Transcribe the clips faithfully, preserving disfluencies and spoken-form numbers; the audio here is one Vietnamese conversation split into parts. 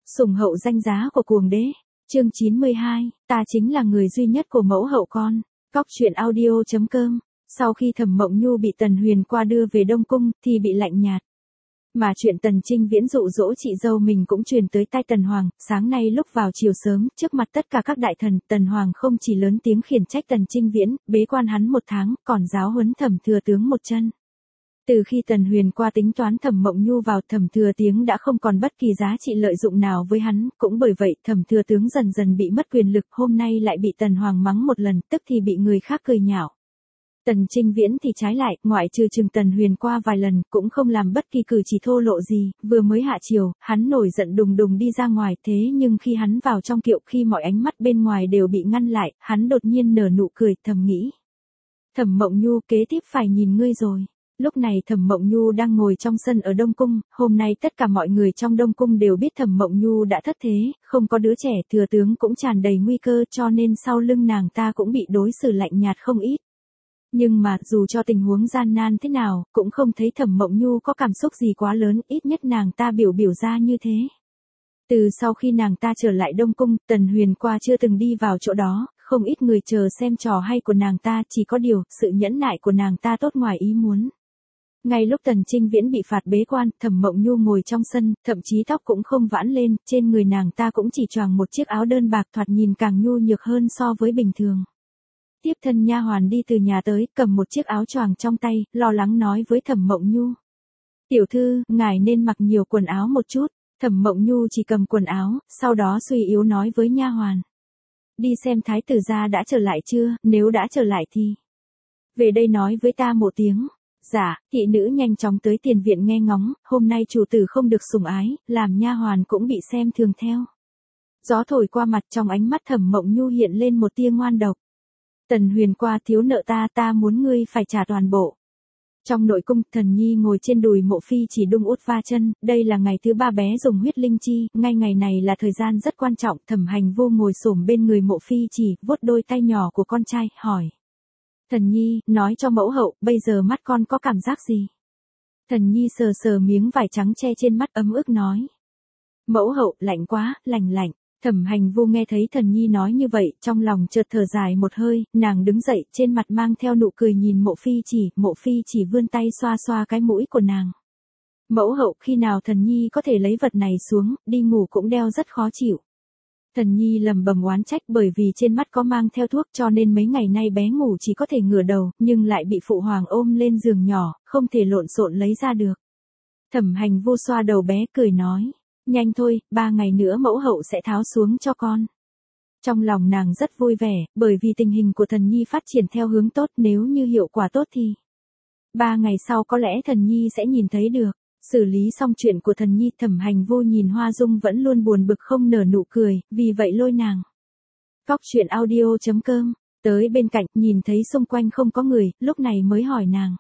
Sủng hậu danh giá của cuồng đế. Chương chín mươi hai, ta chính là người duy nhất của mẫu hậu con. Cóc truyện audio.com. Sau khi Thẩm Mộng Nhu bị Tần Huyền qua đưa về Đông Cung thì bị lạnh nhạt. Mà chuyện Tần Trinh Viễn dụ dỗ chị dâu mình cũng truyền tới tai Tần Hoàng. Sáng nay lúc vào chiều sớm, trước mặt tất cả các đại thần, Tần Hoàng không chỉ lớn tiếng khiển trách Tần Trinh Viễn, bế quan hắn một tháng, còn giáo huấn Thẩm Thừa Tướng một chân. Từ khi Tần Huyền qua tính toán Thẩm Mộng Nhu vào, Thẩm Thừa Tướng đã không còn bất kỳ giá trị lợi dụng nào với hắn, cũng bởi vậy Thẩm Thừa Tướng dần dần bị mất quyền lực, hôm nay lại bị Tần Hoàng mắng một lần, tức thì bị người khác cười nhạo. Tần Trinh Viễn thì trái lại, ngoại trừ chừng Tần Huyền qua vài lần, cũng không làm bất kỳ cử chỉ thô lộ gì, vừa mới hạ chiều, hắn nổi giận đùng đùng đi ra ngoài, thế nhưng khi hắn vào trong kiệu, khi mọi ánh mắt bên ngoài đều bị ngăn lại, hắn đột nhiên nở nụ cười, thầm nghĩ. Thẩm Mộng Nhu, kế tiếp phải nhìn ngươi rồi. Lúc này Thẩm Mộng Nhu đang ngồi trong sân ở Đông Cung, hôm nay tất cả mọi người trong Đông Cung đều biết Thẩm Mộng Nhu đã thất thế, không có đứa trẻ, thừa tướng cũng tràn đầy nguy cơ, cho nên sau lưng nàng ta cũng bị đối xử lạnh nhạt không ít. Nhưng mà, dù cho tình huống gian nan thế nào, cũng không thấy Thẩm Mộng Nhu có cảm xúc gì quá lớn, ít nhất nàng ta biểu biểu ra như thế. Từ sau khi nàng ta trở lại Đông Cung, Tần Huyền qua chưa từng đi vào chỗ đó, không ít người chờ xem trò hay của nàng ta, chỉ có điều, sự nhẫn nại của nàng ta tốt ngoài ý muốn. Ngay lúc Tần Trinh Viễn bị phạt bế quan, Thẩm Mộng Nhu ngồi trong sân, thậm chí tóc cũng không vãn lên, trên người nàng ta cũng chỉ choàng một chiếc áo đơn bạc, thoạt nhìn càng nhu nhược hơn so với bình thường. Tiếp thân nha hoàn đi từ nhà tới, cầm một chiếc áo choàng trong tay, lo lắng nói với Thẩm Mộng Nhu. Tiểu thư, ngài nên mặc nhiều quần áo một chút. Thẩm Mộng Nhu chỉ cầm quần áo, sau đó suy yếu nói với nha hoàn. Đi xem thái tử gia đã trở lại chưa, nếu đã trở lại thì về đây nói với ta một tiếng. Dạ, thị nữ nhanh chóng tới tiền viện nghe ngóng, hôm nay chủ tử không được sủng ái, làm nha hoàn cũng bị xem thường theo. Gió thổi qua mặt, trong ánh mắt Thẩm Mộng Nhu hiện lên một tia ngoan độc. Tần Huyền qua thiếu nợ ta, ta muốn ngươi phải trả toàn bộ. Trong nội cung, Thần Nhi ngồi trên đùi Mộ Phi Chỉ đung út va chân, đây là ngày thứ ba bé dùng huyết linh chi, ngay ngày này là thời gian rất quan trọng, Thẩm Hành Vô ngồi xổm bên người Mộ Phi Chỉ, vuốt đôi tay nhỏ của con trai, hỏi. Thần Nhi, nói cho mẫu hậu, bây giờ mắt con có cảm giác gì? Thần Nhi sờ sờ miếng vải trắng che trên mắt ấm ức nói. Mẫu hậu, lạnh quá, lạnh lạnh. Thẩm Hành Vô nghe thấy Thần Nhi nói như vậy, trong lòng chợt thở dài một hơi, nàng đứng dậy, trên mặt mang theo nụ cười nhìn Mộ Phi Chỉ, Mộ Phi Chỉ vươn tay xoa xoa cái mũi của nàng. Mẫu hậu, khi nào Thần Nhi có thể lấy vật này xuống, đi ngủ cũng đeo rất khó chịu. Thần Nhi lầm bầm oán trách, bởi vì trên mắt có mang theo thuốc cho nên mấy ngày nay bé ngủ chỉ có thể ngửa đầu, nhưng lại bị phụ hoàng ôm lên giường nhỏ, không thể lộn xộn lấy ra được. Thẩm Hành Vô xoa đầu bé cười nói. Nhanh thôi, ba ngày nữa mẫu hậu sẽ tháo xuống cho con. Trong lòng nàng rất vui vẻ, bởi vì tình hình của Thần Nhi phát triển theo hướng tốt, nếu như hiệu quả tốt thì ba ngày sau có lẽ Thần Nhi sẽ nhìn thấy được. Xử lý xong chuyện của Thần Nhi, Thẩm Hành Vô nhìn Hoa Dung vẫn luôn buồn bực không nở nụ cười, vì vậy lôi nàng. Cóc truyện audio.com, tới bên cạnh, nhìn thấy xung quanh không có người, lúc này mới hỏi nàng.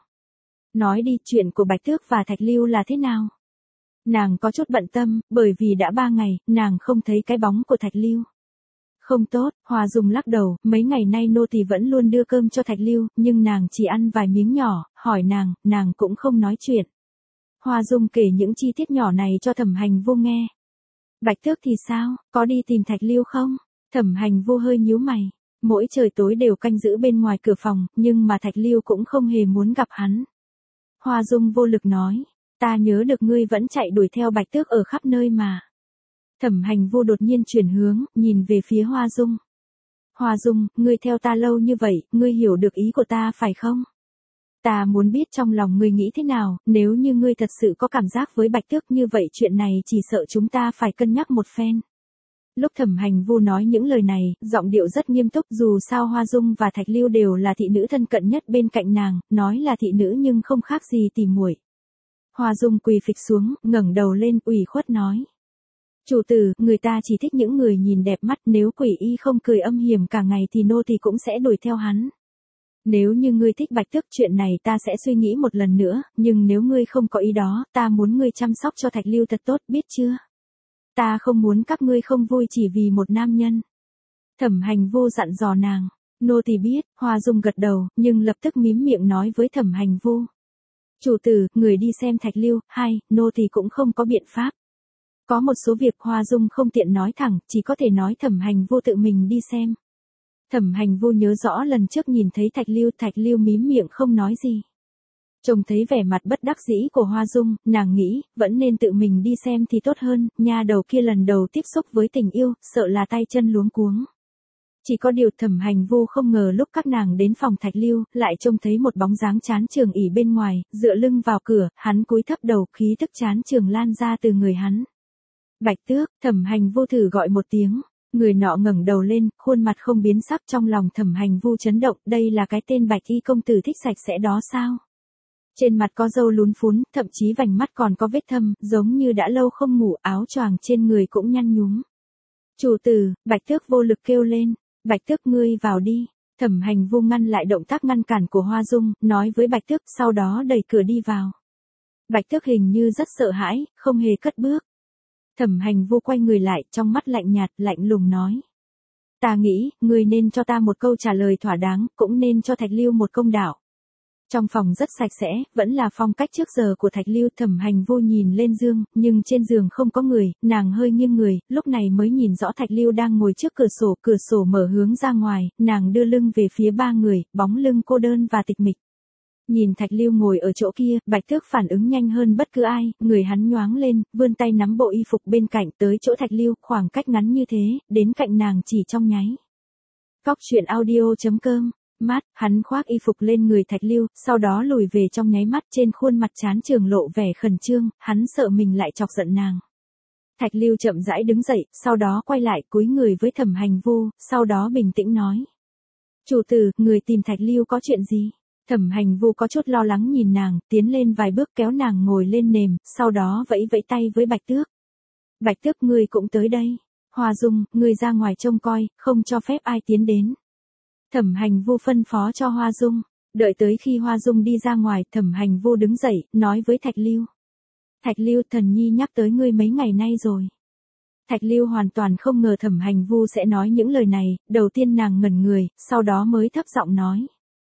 Nói đi, chuyện của Bạch Tước và Thạch Lưu là thế nào? Nàng có chút bận tâm, bởi vì đã ba ngày, nàng không thấy cái bóng của Thạch Lưu. Không tốt, Hoa Dung lắc đầu, mấy ngày nay nô tỳ vẫn luôn đưa cơm cho Thạch Lưu, nhưng nàng chỉ ăn vài miếng nhỏ, hỏi nàng, nàng cũng không nói chuyện. Hoa Dung kể những chi tiết nhỏ này cho Thẩm Hành Vô nghe. Bạch Tước thì sao, có đi tìm Thạch Lưu không? Thẩm Hành Vô hơi nhíu mày. Mỗi trời tối đều canh giữ bên ngoài cửa phòng, nhưng mà Thạch Lưu cũng không hề muốn gặp hắn. Hoa Dung vô lực nói. Ta nhớ được ngươi vẫn chạy đuổi theo Bạch Tước ở khắp nơi mà. Thẩm Hành Vô đột nhiên chuyển hướng, nhìn về phía Hoa Dung. Hoa Dung, ngươi theo ta lâu như vậy, ngươi hiểu được ý của ta phải không? Ta muốn biết trong lòng ngươi nghĩ thế nào, nếu như ngươi thật sự có cảm giác với Bạch Tước như vậy, chuyện này chỉ sợ chúng ta phải cân nhắc một phen. Lúc Thẩm Hành Vô nói những lời này, giọng điệu rất nghiêm túc, dù sao Hoa Dung và Thạch Lưu đều là thị nữ thân cận nhất bên cạnh nàng, nói là thị nữ nhưng không khác gì tỉ muội. Hoa Dung quỳ phịch xuống, ngẩng đầu lên, ủy khuất nói. Chủ tử, người ta chỉ thích những người nhìn đẹp mắt, nếu quỷ y không cười âm hiểm cả ngày thì nô tỳ cũng sẽ đuổi theo hắn. Nếu như ngươi thích Bạch Tước, chuyện này ta sẽ suy nghĩ một lần nữa, nhưng nếu ngươi không có ý đó, ta muốn ngươi chăm sóc cho Thạch Lưu thật tốt, biết chưa? Ta không muốn các ngươi không vui chỉ vì một nam nhân. Thẩm Hành Vô dặn dò nàng. Nô tỳ biết, Hoa Dung gật đầu, nhưng lập tức mím miệng nói với Thẩm Hành Vô. Chủ tử, người đi xem Thạch Lưu, hai, nô tỳ cũng không có biện pháp. Có một số việc Hoa Dung không tiện nói thẳng, chỉ có thể nói Thẩm Hành Vu tự mình đi xem. Thẩm Hành Vu nhớ rõ lần trước nhìn thấy Thạch Lưu, Thạch Lưu mím miệng không nói gì. Trông thấy vẻ mặt bất đắc dĩ của Hoa Dung, nàng nghĩ, vẫn nên tự mình đi xem thì tốt hơn, nha đầu kia lần đầu tiếp xúc với tình yêu, sợ là tay chân luống cuống. Chỉ có điều Thẩm Hành Vu không ngờ lúc các nàng đến phòng Thạch Lưu, lại trông thấy một bóng dáng chán trường ỉ bên ngoài, dựa lưng vào cửa, hắn cúi thấp đầu, khí tức chán trường lan ra từ người hắn. Bạch Tước, Thẩm Hành Vu thử gọi một tiếng, người nọ ngẩng đầu lên, khuôn mặt không biến sắc, trong lòng Thẩm Hành Vu chấn động, đây là cái tên Bạch Y công tử thích sạch sẽ đó sao? Trên mặt có râu lún phún, thậm chí vành mắt còn có vết thâm, giống như đã lâu không ngủ, áo choàng trên người cũng nhăn nhúm. Chủ tử, Bạch Tước vô lực kêu lên, Bạch Tước ngươi vào đi. Thẩm Hành Vu ngăn lại động tác ngăn cản của Hoa Dung, nói với Bạch Tước, sau đó đẩy cửa đi vào. Bạch Tước hình như rất sợ hãi, không hề cất bước. Thẩm Hành Vu quay người lại, trong mắt lạnh nhạt, lạnh lùng nói. Ta nghĩ, ngươi nên cho ta một câu trả lời thỏa đáng, cũng nên cho Thạch Lưu một công đạo. Trong phòng rất sạch sẽ, vẫn là phong cách trước giờ của Thạch Lưu. Thẩm Hành Vu nhìn lên giường, nhưng trên giường không có người, nàng hơi nghiêng người, lúc này mới nhìn rõ Thạch Lưu đang ngồi trước cửa sổ, cửa sổ mở hướng ra ngoài, nàng đưa lưng về phía ba người, bóng lưng cô đơn và tịch mịch. Nhìn Thạch Lưu ngồi ở chỗ kia, Bạch Tước phản ứng nhanh hơn bất cứ ai, người hắn nhoáng lên, vươn tay nắm bộ y phục bên cạnh tới chỗ Thạch Lưu, khoảng cách ngắn như thế, đến cạnh nàng chỉ trong nháy. Cóc truyện audio chấm com Mát, hắn khoác y phục lên người Thạch Lưu, sau đó lùi về trong nháy mắt, trên khuôn mặt chán trường lộ vẻ khẩn trương, hắn sợ mình lại chọc giận nàng. Thạch Lưu chậm rãi đứng dậy, sau đó quay lại cúi người với Thẩm Hành Vu, sau đó bình tĩnh nói. Chủ tử, người tìm Thạch Lưu có chuyện gì? Thẩm Hành Vu có chút lo lắng nhìn nàng, tiến lên vài bước kéo nàng ngồi lên nệm, sau đó vẫy vẫy tay với Bạch Tước. Bạch Tước ngươi cũng tới đây. Hoa Dung, ngươi ra ngoài trông coi, không cho phép ai tiến đến. Thẩm Hành Vu phân phó cho Hoa Dung, đợi tới khi Hoa Dung đi ra ngoài, Thẩm Hành Vu đứng dậy, nói với Thạch Lưu. Thạch Lưu, thần nhi nhắc tới ngươi mấy ngày nay rồi. Thạch Lưu hoàn toàn không ngờ Thẩm Hành Vu sẽ nói những lời này, đầu tiên nàng ngẩn người, sau đó mới thấp giọng nói.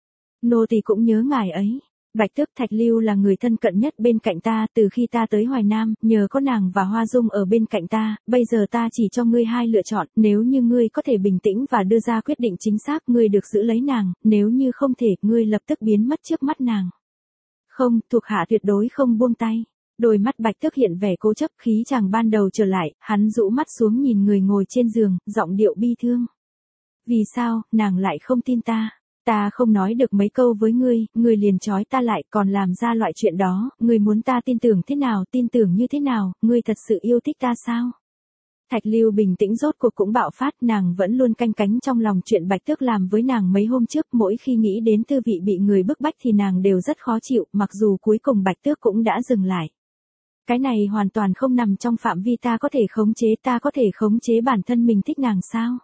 Nô tỳ cũng nhớ ngài ấy. Bạch Tước, Thạch Lưu là người thân cận nhất bên cạnh ta, từ khi ta tới Hoài Nam, nhờ có nàng và Hoa Dung ở bên cạnh ta, bây giờ ta chỉ cho ngươi hai lựa chọn, nếu như ngươi có thể bình tĩnh và đưa ra quyết định chính xác, ngươi được giữ lấy nàng, nếu như không thể, ngươi lập tức biến mất trước mắt nàng. Không, thuộc hạ tuyệt đối không buông tay. Đôi mắt Bạch Tước hiện vẻ cố chấp, khí chàng ban đầu trở lại, hắn rũ mắt xuống nhìn người ngồi trên giường, giọng điệu bi thương. Vì sao, nàng lại không tin ta? Ta không nói được mấy câu với ngươi, ngươi liền trói ta lại, còn làm ra loại chuyện đó, ngươi muốn ta tin tưởng thế nào, tin tưởng như thế nào, ngươi thật sự yêu thích ta sao? Thạch Lưu bình tĩnh rốt cuộc cũng bạo phát, nàng vẫn luôn canh cánh trong lòng chuyện Bạch Tước làm với nàng mấy hôm trước, mỗi khi nghĩ đến tư vị bị người bức bách thì nàng đều rất khó chịu, mặc dù cuối cùng Bạch Tước cũng đã dừng lại. Cái này hoàn toàn không nằm trong phạm vi ta có thể khống chế, ta có thể khống chế bản thân mình thích nàng sao?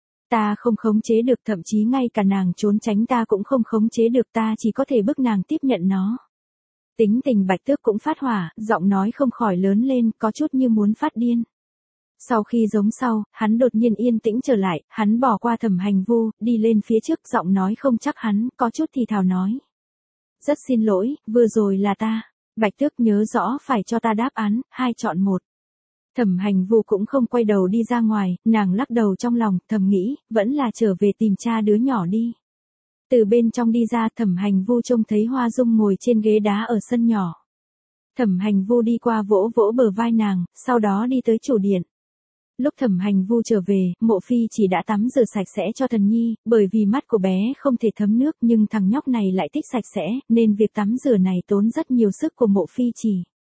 Ta không khống chế được, thậm chí ngay cả nàng trốn tránh ta cũng không khống chế được, ta chỉ có thể bức nàng tiếp nhận nó. Tính tình Bạch Tước cũng phát hỏa, giọng nói không khỏi lớn lên, có chút như muốn phát điên. Sau khi giống sau, hắn đột nhiên yên tĩnh trở lại, hắn bỏ qua Thẩm Hành Vu, đi lên phía trước, giọng nói không chắc hắn, có chút thì thào nói. Rất xin lỗi, vừa rồi là ta. Bạch Tước nhớ rõ phải cho ta đáp án, hai chọn một. Thẩm Hành Vu cũng không quay đầu đi ra ngoài, nàng lắc đầu trong lòng, thầm nghĩ, vẫn là trở về tìm cha đứa nhỏ đi. Từ bên trong đi ra, Thẩm Hành Vu trông thấy Hoa Dung ngồi trên ghế đá ở sân nhỏ. Thẩm Hành Vu đi qua vỗ vỗ bờ vai nàng, sau đó đi tới chủ điện. Lúc Thẩm Hành Vu trở về, Mộ Phi chỉ đã tắm rửa sạch sẽ cho thần nhi, bởi vì mắt của bé không thể thấm nước nhưng thằng nhóc này lại thích sạch sẽ, nên việc tắm rửa này tốn rất nhiều sức của Mộ Phi chỉ.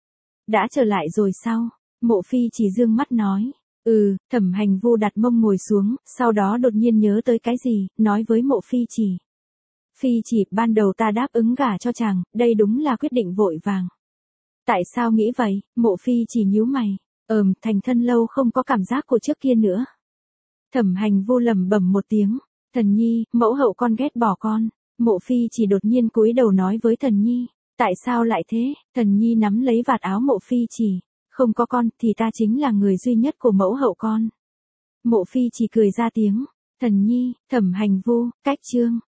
Đã trở lại rồi sao? Mộ Phi chỉ dương mắt nói. Ừ, Thẩm Hành Vu đặt mông ngồi xuống, sau đó đột nhiên nhớ tới cái gì, nói với Mộ Phi chỉ. Phi chỉ, ban đầu ta đáp ứng gả cho chàng, đây đúng là quyết định vội vàng. Tại sao nghĩ vậy? Mộ Phi chỉ nhíu mày. Ờm, thành thân lâu không có cảm giác của trước kia nữa. Thẩm Hành Vu lẩm bẩm một tiếng. Thần nhi, mẫu hậu con ghét bỏ con. Mộ Phi chỉ đột nhiên cúi đầu nói với thần nhi. Tại sao lại thế? Thần nhi nắm lấy vạt áo Mộ Phi chỉ. Không có con, thì ta chính là người duy nhất của mẫu hậu con. Mộ Phi chỉ cười ra tiếng. Thần nhi, Thẩm Hành Vu, cách chương.